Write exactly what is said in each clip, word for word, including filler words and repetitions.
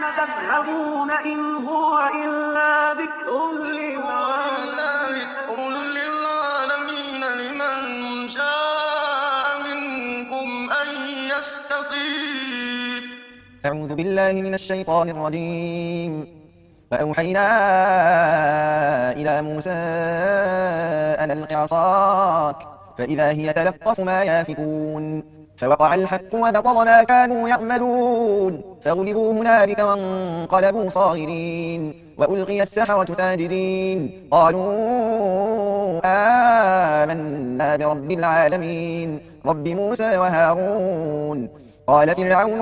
تذهبون إن هو إلا ذكر للعالمين لمن شاء منكم أن يستقيم. أعوذ بالله من الشيطان الرجيم. فأوحينا إلى موسى أن ألق عصاك فإذا هي تلقف ما يافكون فوقع الحق وبطل ما كانوا يعملون فغلبوا هنالك وانقلبوا صاغرين وألقي السحرة ساجدين قالوا آمنا برب العالمين رب موسى وهارون. قال فرعون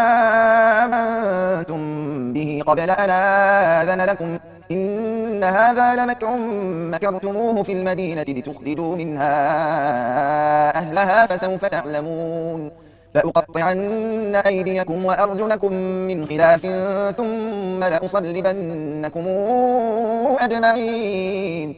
آمنتم به قبل أن آذن لكم إن هذا لمكر مكرتموه في المدينة لتخرجوا منها أهلها فسوف تعلمون لأقطعن أيديكم وأرجلكم من خلاف ثم لأصلبنكم أجمعين.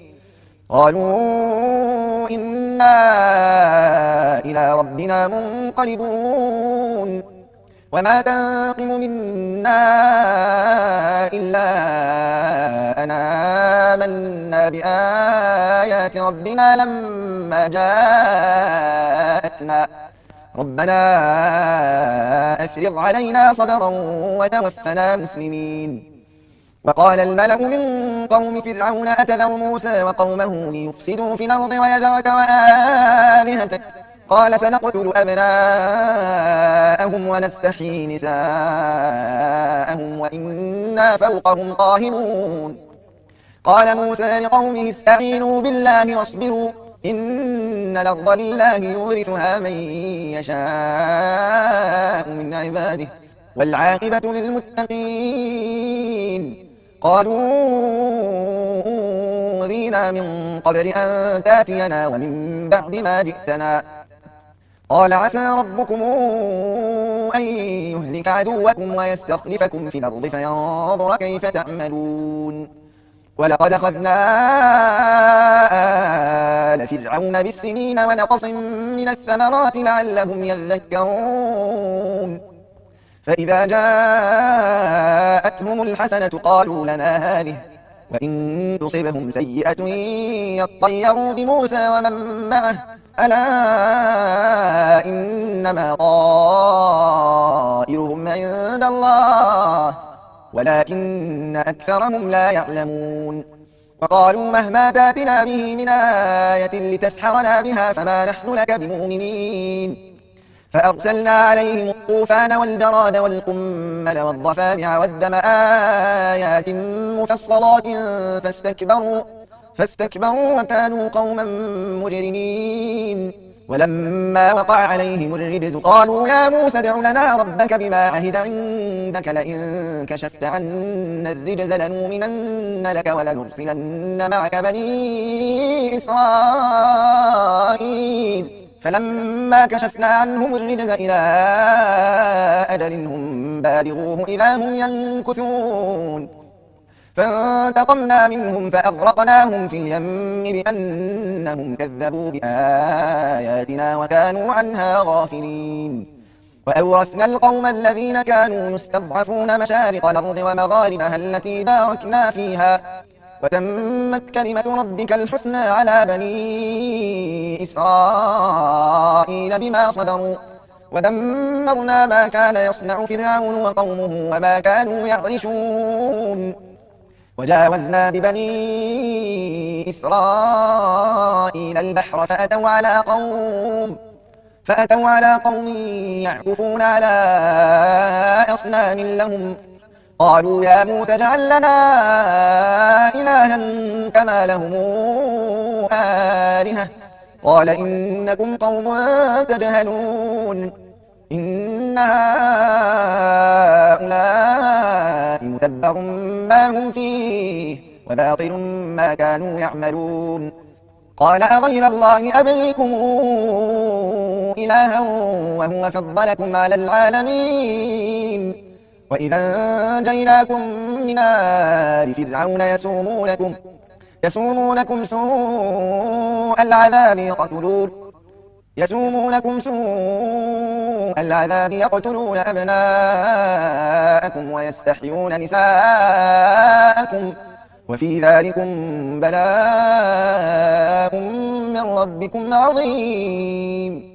قالوا إنا إلى ربنا منقلبون وما تنقم منا إلا أن آمنا بآيات ربنا لما جاءتنا ربنا أفرغ علينا صبرا وتوفنا مسلمين. وقال الملأ من قوم فرعون أتذر موسى وقومه ليفسدوا في الأرض ويذرك وآلهتك قال سنقتل أبناءهم ونستحيي نساءهم وإنا فوقهم قاهرون. قال موسى لقومه استعينوا بالله واصبروا إن الأرض لله يورثها من يشاء من عباده والعاقبة للمتقين. قالوا أوذينا من قبل أن تاتينا ومن بعد ما جئتنا قال عسى ربكم أن يهلك عدوكم ويستخلفكم في الأرض فينظر كيف تعملون. ولقد أخذنا آل فرعون بالسنين ونقص من الثمرات لعلهم يذكرون. فإذا جاءتهم الحسنة قالوا لنا هذه وإن تصبهم سيئة يطيروا بموسى ومن معه ألا إنما طائرهم عند الله ولكن أكثرهم لا يعلمون. وقالوا مهما تاتنا به من آية لتسحرنا بها فما نحن لك بمؤمنين. فأرسلنا عليهم الطوفان والجراد والقمل والضفادع والدم آيات مفصلات فاستكبروا, فاستكبروا وكانوا قوما مجرمين. ولما وقع عليهم الرجز قالوا يا موسى ادع لنا ربك بما عهد عندك لئن كشفت عنا الرجز لنؤمنن لك ولنرسلن معك بني إسرائيل. فلما كشفنا عنهم الرجز إلى أجل هم بالغوه إذا هم ينكثون فانتقمنا منهم فأغرقناهم في اليم بأنهم كذبوا بآياتنا وكانوا عنها غافلين. وأورثنا القوم الذين كانوا يستضعفون مشارق الأرض ومغاربها التي باركنا فيها وتمت كلمة ربك الحسنى على بني إسرائيل بما صبروا ودمرنا ما كان يصنع فرعون وقومه وما كانوا يعرشون. وجاوزنا ببني إسرائيل البحر فأتوا على قوم فأتوا على قوم يعكفون على أصنام لهم قالوا يا موسى اجعل لنا إلها كما لهم آلهة قال إنكم قوم تجهلون إن هؤلاء متبر ما هم فيه وباطل ما كانوا يعملون. قال أغير الله أبغيكم إلها وهو فضلكم على العالمين وإذا أنجيناكم من آل فرعون يسومونكم, يسومونكم سوء العذاب يقتلون, يسومونكم سوء العذاب يقتلون أبناءكم ويستحيون نساءكم وفي ذلكم بلاء من ربكم عظيم.